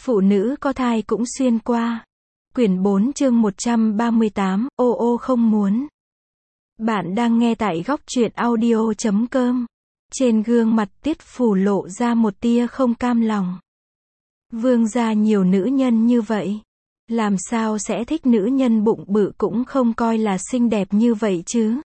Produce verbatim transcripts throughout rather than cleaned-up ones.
Phụ nữ có thai cũng xuyên qua. Quyển bốn chương một trăm ba mươi tám, ô ô không muốn. Bạn đang nghe tại góc truyện audio chấm com. Trên gương mặt Tiết Phù lộ ra một tia không cam lòng. Vương gia nhiều nữ nhân như vậy. Làm sao sẽ thích nữ nhân bụng bự cũng không coi là xinh đẹp như vậy chứ?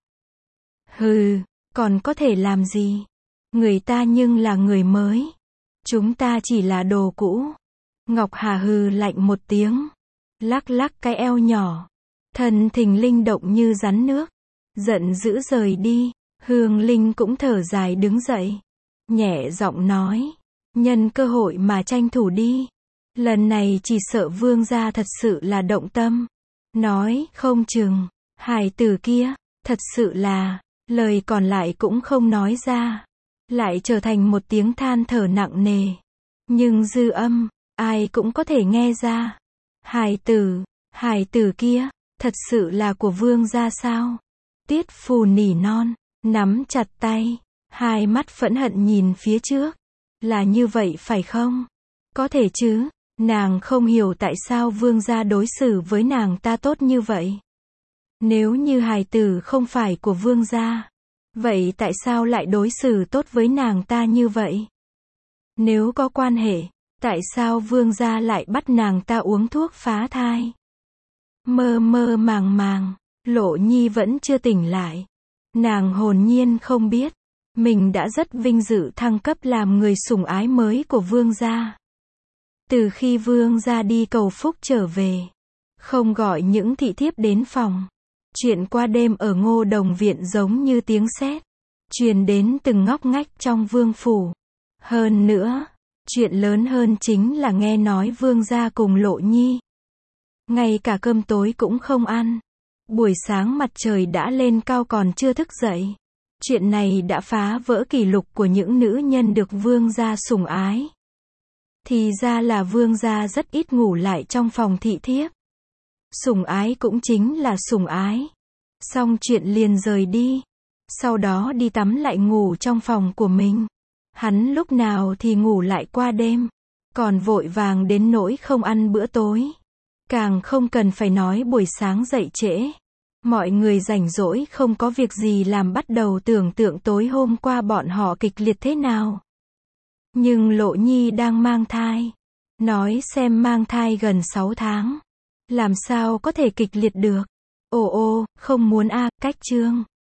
Hừ, còn có thể làm gì? Người ta nhưng là người mới. Chúng ta chỉ là đồ cũ. Ngọc Hà hừ lạnh một tiếng. Lắc lắc cái eo nhỏ. Thân thình linh động như rắn nước. Giận dữ rời đi. Hương Linh cũng thở dài đứng dậy. Nhẹ giọng nói. Nhân cơ hội mà tranh thủ đi. Lần này chỉ sợ vương gia thật sự là động tâm. Nói không chừng. Hài tử kia. Thật sự là. Lời còn lại cũng không nói ra. Lại trở thành một tiếng than thở nặng nề. Nhưng dư âm. Ai cũng có thể nghe ra. Hài tử. Hài tử kia. Thật sự là của vương gia sao? Tiết Phù nỉ non. Nắm chặt tay. Hai mắt phẫn hận nhìn phía trước. Là như vậy phải không? Có thể chứ. Nàng không hiểu tại sao vương gia đối xử với nàng ta tốt như vậy. Nếu như hài tử không phải của vương gia, vậy tại sao lại đối xử tốt với nàng ta như vậy? Nếu có quan hệ, tại sao vương gia lại bắt nàng ta uống thuốc phá thai? Mơ mơ màng màng, Lộ Nhi vẫn chưa tỉnh lại. Nàng hồn nhiên không biết, mình đã rất vinh dự thăng cấp làm người sủng ái mới của vương gia. Từ khi vương gia đi cầu phúc trở về, không gọi những thị thiếp đến phòng. Chuyện qua đêm ở Ngô Đồng viện giống như tiếng sét, truyền đến từng ngóc ngách trong vương phủ. Hơn nữa, chuyện lớn hơn chính là nghe nói vương gia cùng Lộ Nhi ngay cả cơm tối cũng không ăn. Buổi sáng mặt trời đã lên cao còn chưa thức dậy. Chuyện này đã phá vỡ kỷ lục của những nữ nhân được vương gia sủng ái. Thì ra là vương gia rất ít ngủ lại trong phòng thị thiếp. Sủng ái cũng chính là sủng ái. Xong chuyện liền rời đi. Sau đó đi tắm lại ngủ trong phòng của mình. Hắn lúc nào thì ngủ lại qua đêm. Còn vội vàng đến nỗi không ăn bữa tối. Càng không cần phải nói buổi sáng dậy trễ. Mọi người rảnh rỗi không có việc gì làm bắt đầu tưởng tượng tối hôm qua bọn họ kịch liệt thế nào. Nhưng Lộ Nhi đang mang thai. Nói xem mang thai gần sáu tháng. Làm sao có thể kịch liệt được. Ồ ô, không muốn a, cách chương.